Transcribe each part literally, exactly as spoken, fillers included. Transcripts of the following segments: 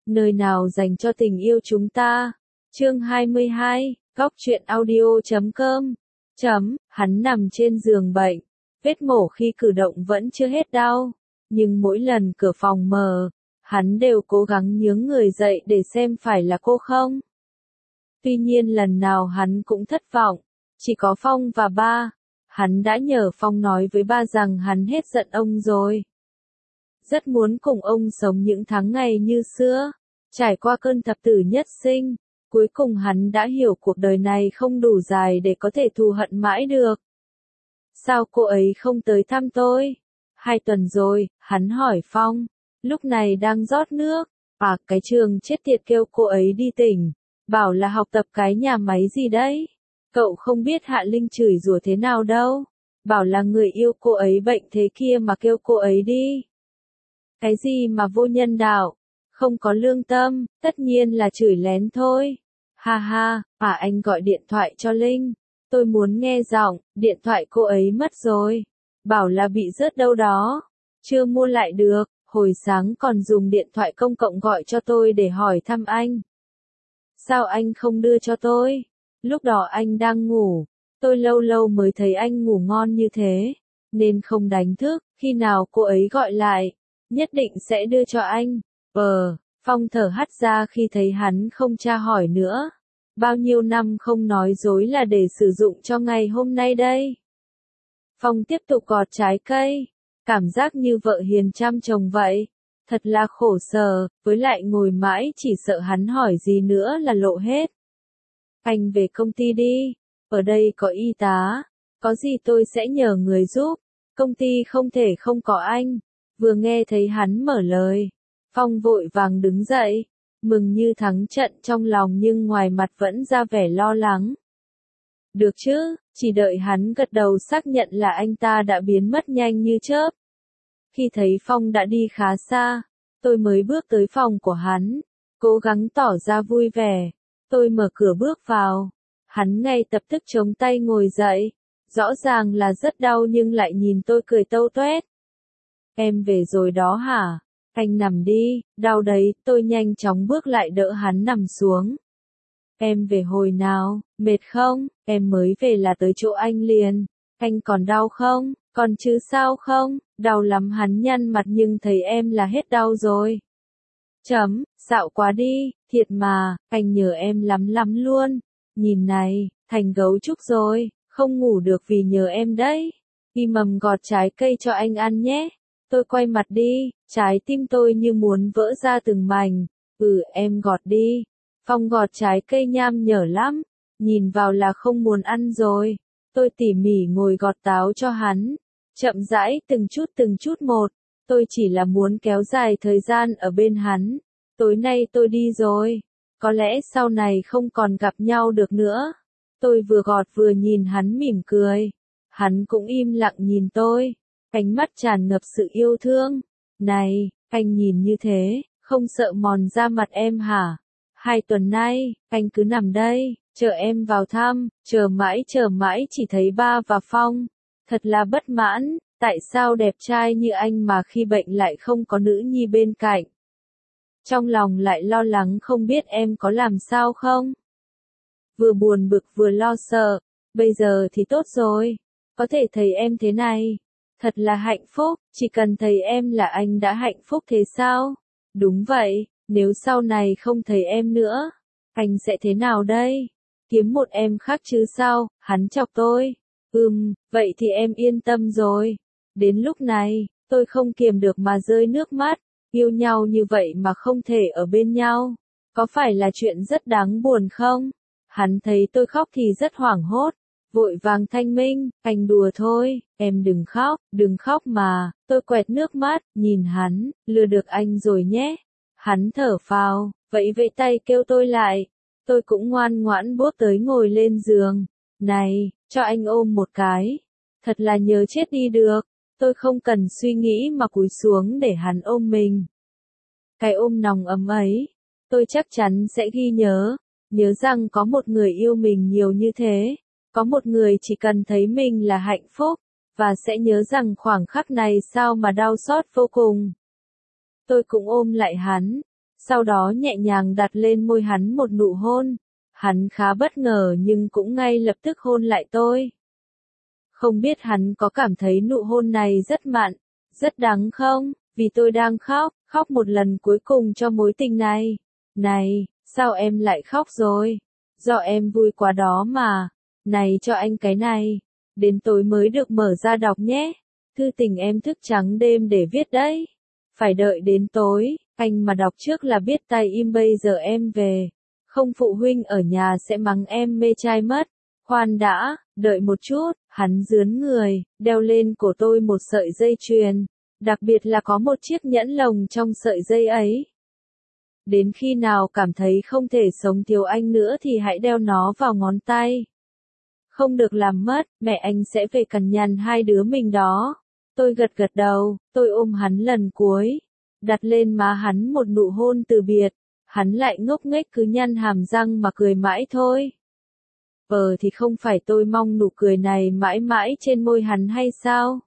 nơi nào dành cho tình yêu chúng ta. Chương hai mươi hai, góc truyện audio chấm com. Chấm, hắn nằm trên giường bệnh, vết mổ khi cử động vẫn chưa hết đau, nhưng mỗi lần cửa phòng mở, hắn đều cố gắng nhướng người dậy để xem phải là cô không. Tuy nhiên lần nào hắn cũng thất vọng, chỉ có Phong và ba. Hắn đã nhờ Phong nói với ba rằng hắn hết giận ông rồi. Rất muốn cùng ông sống những tháng ngày như xưa, trải qua cơn thập tử nhất sinh, cuối cùng hắn đã hiểu cuộc đời này không đủ dài để có thể thù hận mãi được. Sao cô ấy không tới thăm tôi? Hai tuần rồi, hắn hỏi Phong, lúc này đang rót nước. À, cái trường chết tiệt kêu cô ấy đi tỉnh, bảo là học tập cái nhà máy gì đấy. Cậu không biết Hạ Linh chửi rủa thế nào đâu, bảo là người yêu cô ấy bệnh thế kia mà kêu cô ấy đi. Cái gì mà vô nhân đạo, không có lương tâm, tất nhiên là chửi lén thôi. Ha ha, à anh gọi điện thoại cho Linh, tôi muốn nghe giọng, điện thoại cô ấy mất rồi, bảo là bị rớt đâu đó, chưa mua lại được, hồi sáng còn dùng điện thoại công cộng gọi cho tôi để hỏi thăm anh. Sao anh không đưa cho tôi? Lúc đó anh đang ngủ, tôi lâu lâu mới thấy anh ngủ ngon như thế, nên không đánh thức, khi nào cô ấy gọi lại, nhất định sẽ đưa cho anh. Ờ, Phong thở hắt ra khi thấy hắn không tra hỏi nữa. Bao nhiêu năm không nói dối là để sử dụng cho ngày hôm nay đây. Phong tiếp tục gọt trái cây, cảm giác như vợ hiền chăm chồng vậy. Thật là khổ sở, với lại ngồi mãi chỉ sợ hắn hỏi gì nữa là lộ hết. Anh về công ty đi, ở đây có y tá, có gì tôi sẽ nhờ người giúp, công ty không thể không có anh. Vừa nghe thấy hắn mở lời, Phong vội vàng đứng dậy, mừng như thắng trận trong lòng nhưng ngoài mặt vẫn ra vẻ lo lắng. Được chứ, chỉ đợi hắn gật đầu xác nhận là anh ta đã biến mất nhanh như chớp. Khi thấy Phong đã đi khá xa, tôi mới bước tới phòng của hắn, cố gắng tỏ ra vui vẻ. Tôi mở cửa bước vào, hắn ngay lập tức chống tay ngồi dậy, rõ ràng là rất đau nhưng lại nhìn tôi cười tâu tuét. Em về rồi đó hả? Anh nằm đi, đau đấy, tôi nhanh chóng bước lại đỡ hắn nằm xuống. Em về hồi nào, mệt không? Em mới về là tới chỗ anh liền. Anh còn đau không? Còn chứ sao không? Đau lắm, hắn nhăn mặt nhưng thấy em là hết đau rồi. Chấm, xạo quá đi, thiệt mà, anh nhớ em lắm lắm luôn. Nhìn này, thành gấu trúc rồi, không ngủ được vì nhớ em đấy. Đi mầm gọt trái cây cho anh ăn nhé. Tôi quay mặt đi, trái tim tôi như muốn vỡ ra từng mảnh. Ừ, em gọt đi. Phong gọt trái cây nham nhở lắm, nhìn vào là không muốn ăn rồi. Tôi tỉ mỉ ngồi gọt táo cho hắn, chậm rãi từng chút từng chút một. Tôi chỉ là muốn kéo dài thời gian ở bên hắn. Tối nay tôi đi rồi, có lẽ sau này không còn gặp nhau được nữa. Tôi vừa gọt vừa nhìn hắn mỉm cười. Hắn cũng im lặng nhìn tôi, ánh mắt tràn ngập sự yêu thương. Này, anh nhìn như thế, không sợ mòn da mặt em hả? Hai tuần nay, anh cứ nằm đây, chờ em vào thăm, chờ mãi chờ mãi chỉ thấy ba và Phong. Thật là bất mãn, tại sao đẹp trai như anh mà khi bệnh lại không có nữ nhi bên cạnh? Trong lòng lại lo lắng không biết em có làm sao không? Vừa buồn bực vừa lo sợ, bây giờ thì tốt rồi, có thể thấy em thế này. Thật là hạnh phúc, chỉ cần thấy em là anh đã hạnh phúc thế sao? Đúng vậy, nếu sau này không thấy em nữa, anh sẽ thế nào đây? Kiếm một em khác chứ sao? Hắn chọc tôi. Ừm, vậy thì em yên tâm rồi. Đến lúc này, tôi không kiềm được mà rơi nước mắt. Yêu nhau như vậy mà không thể ở bên nhau, có phải là chuyện rất đáng buồn không? Hắn thấy tôi khóc thì rất hoảng hốt, vội vàng thanh minh, anh đùa thôi, em đừng khóc, đừng khóc mà. Tôi quẹt nước mắt, nhìn hắn, lừa được anh rồi nhé. Hắn thở phào, vẫy vẫy tay kêu tôi lại. Tôi cũng ngoan ngoãn bước tới ngồi lên giường. Này, cho anh ôm một cái. Thật là nhớ chết đi được. Tôi không cần suy nghĩ mà cúi xuống để hắn ôm mình. Cái ôm nồng ấm ấy, tôi chắc chắn sẽ ghi nhớ. Nhớ rằng có một người yêu mình nhiều như thế. Có một người chỉ cần thấy mình là hạnh phúc. Và sẽ nhớ rằng khoảng khắc này sao mà đau xót vô cùng. Tôi cũng ôm lại hắn. sau đó nhẹ nhàng đặt lên môi hắn một nụ hôn. Hắn khá bất ngờ nhưng cũng ngay lập tức hôn lại tôi. Không biết hắn có cảm thấy nụ hôn này rất mặn, rất đắng không, vì tôi đang khóc, khóc một lần cuối cùng cho mối tình này. Này, sao em lại khóc rồi? Do em vui quá đó mà. Này cho anh cái này, đến tối mới được mở ra đọc nhé. Thư tình em thức trắng đêm để viết đấy. Phải đợi đến tối, anh mà đọc trước là biết tay im bây giờ em về. Không phụ huynh ở nhà sẽ mắng em mê trai mất. Khoan đã, đợi một chút, hắn dướn người, đeo lên cổ tôi một sợi dây chuyền. Đặc biệt là có một chiếc nhẫn lồng trong sợi dây ấy. Đến khi nào cảm thấy không thể sống thiếu anh nữa thì hãy đeo nó vào ngón tay. Không được làm mất, mẹ anh sẽ về cằn nhằn hai đứa mình đó. Tôi gật gật đầu, tôi ôm hắn lần cuối. Đặt lên má hắn một nụ hôn từ biệt. Hắn lại ngốc nghếch cứ nhăn hàm răng mà cười mãi thôi. Ờ thì không phải tôi mong nụ cười này mãi mãi trên môi hắn hay sao?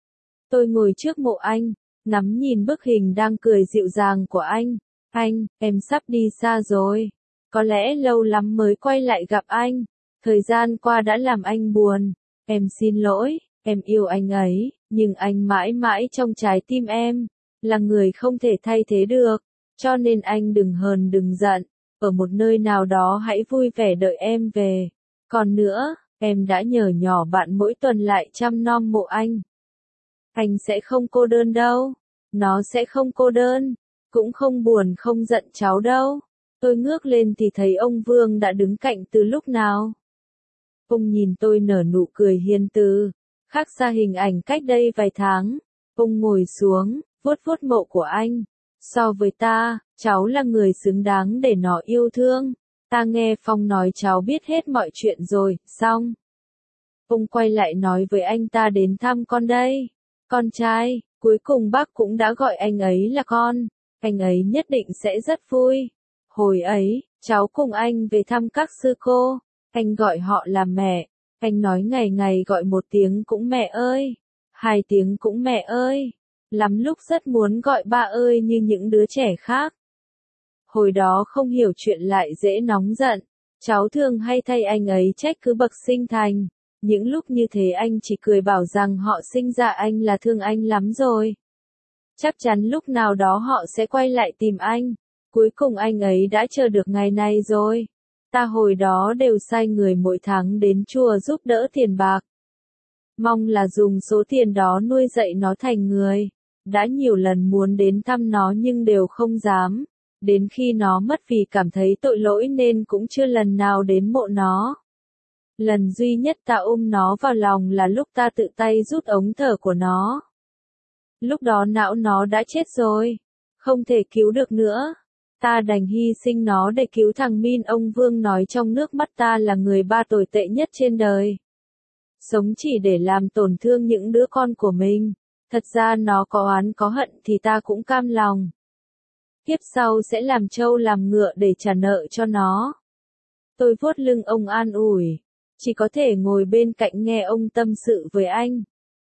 Tôi ngồi trước mộ anh, ngắm nhìn bức hình đang cười dịu dàng của anh. Anh, em sắp đi xa rồi. Có lẽ lâu lắm mới quay lại gặp anh. Thời gian qua đã làm anh buồn. Em xin lỗi, em yêu anh ấy, nhưng anh mãi mãi trong trái tim em. Là người không thể thay thế được. Cho nên anh đừng hờn đừng giận. Ở một nơi nào đó hãy vui vẻ đợi em về. Còn nữa, em đã nhờ nhỏ bạn mỗi tuần lại chăm nom mộ anh. Anh sẽ không cô đơn đâu. Nó sẽ không cô đơn. Cũng không buồn không giận cháu đâu. Tôi ngước lên thì thấy ông Vương đã đứng cạnh từ lúc nào. Ông nhìn tôi nở nụ cười hiền từ. Khác xa hình ảnh cách đây vài tháng. Ông ngồi xuống, vuốt vuốt mộ của anh. So với ta, cháu là người xứng đáng để nó yêu thương. Ta nghe Phong nói cháu biết hết mọi chuyện rồi, xong. Ông quay lại nói với anh ta đến thăm con đây. Con trai, cuối cùng bác cũng đã gọi anh ấy là con. Anh ấy nhất định sẽ rất vui. Hồi ấy, cháu cùng anh về thăm các sư cô. Anh gọi họ là mẹ. Anh nói ngày ngày gọi một tiếng cũng mẹ ơi. Hai tiếng cũng mẹ ơi. Lắm lúc rất muốn gọi ba ơi như những đứa trẻ khác. Hồi đó không hiểu chuyện lại dễ nóng giận. Cháu thường hay thay anh ấy trách cứ bậc sinh thành. Những lúc như thế anh chỉ cười bảo rằng họ sinh ra anh là thương anh lắm rồi. Chắc chắn lúc nào đó họ sẽ quay lại tìm anh. Cuối cùng anh ấy đã chờ được ngày này rồi. Ta hồi đó đều sai người mỗi tháng đến chùa giúp đỡ tiền bạc. Mong là dùng số tiền đó nuôi dạy nó thành người. Đã nhiều lần muốn đến thăm nó nhưng đều không dám. Đến khi nó mất vì cảm thấy tội lỗi nên cũng chưa lần nào đến mộ nó. Lần duy nhất ta ôm nó vào lòng là lúc ta tự tay rút ống thở của nó. Lúc đó não nó đã chết rồi. Không thể cứu được nữa. Ta đành hy sinh nó để cứu thằng Min. Ông Vương nói trong nước mắt ta là người ba tồi tệ nhất trên đời. Sống chỉ để làm tổn thương những đứa con của mình. Thật ra nó có oán có hận thì ta cũng cam lòng. Kiếp sau sẽ làm trâu làm ngựa để trả nợ cho nó. Tôi vuốt lưng ông an ủi. Chỉ có thể ngồi bên cạnh nghe ông tâm sự với anh.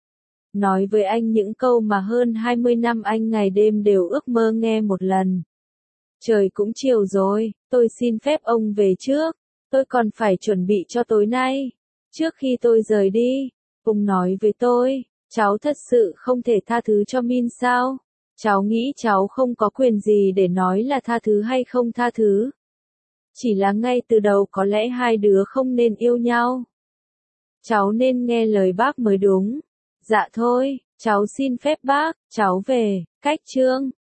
Nói với anh những câu mà hơn hai mươi năm anh ngày đêm đều ước mơ nghe một lần. Trời cũng chiều rồi, tôi xin phép ông về trước. Tôi còn phải chuẩn bị cho tối nay. Trước khi tôi rời đi, ông nói với tôi, cháu thật sự không thể tha thứ cho Min sao? Cháu nghĩ cháu không có quyền gì để nói là tha thứ hay không tha thứ. Chỉ là ngay từ đầu có lẽ hai đứa không nên yêu nhau. Cháu nên nghe lời bác mới đúng. Dạ thôi, cháu xin phép bác, cháu về, cách chương.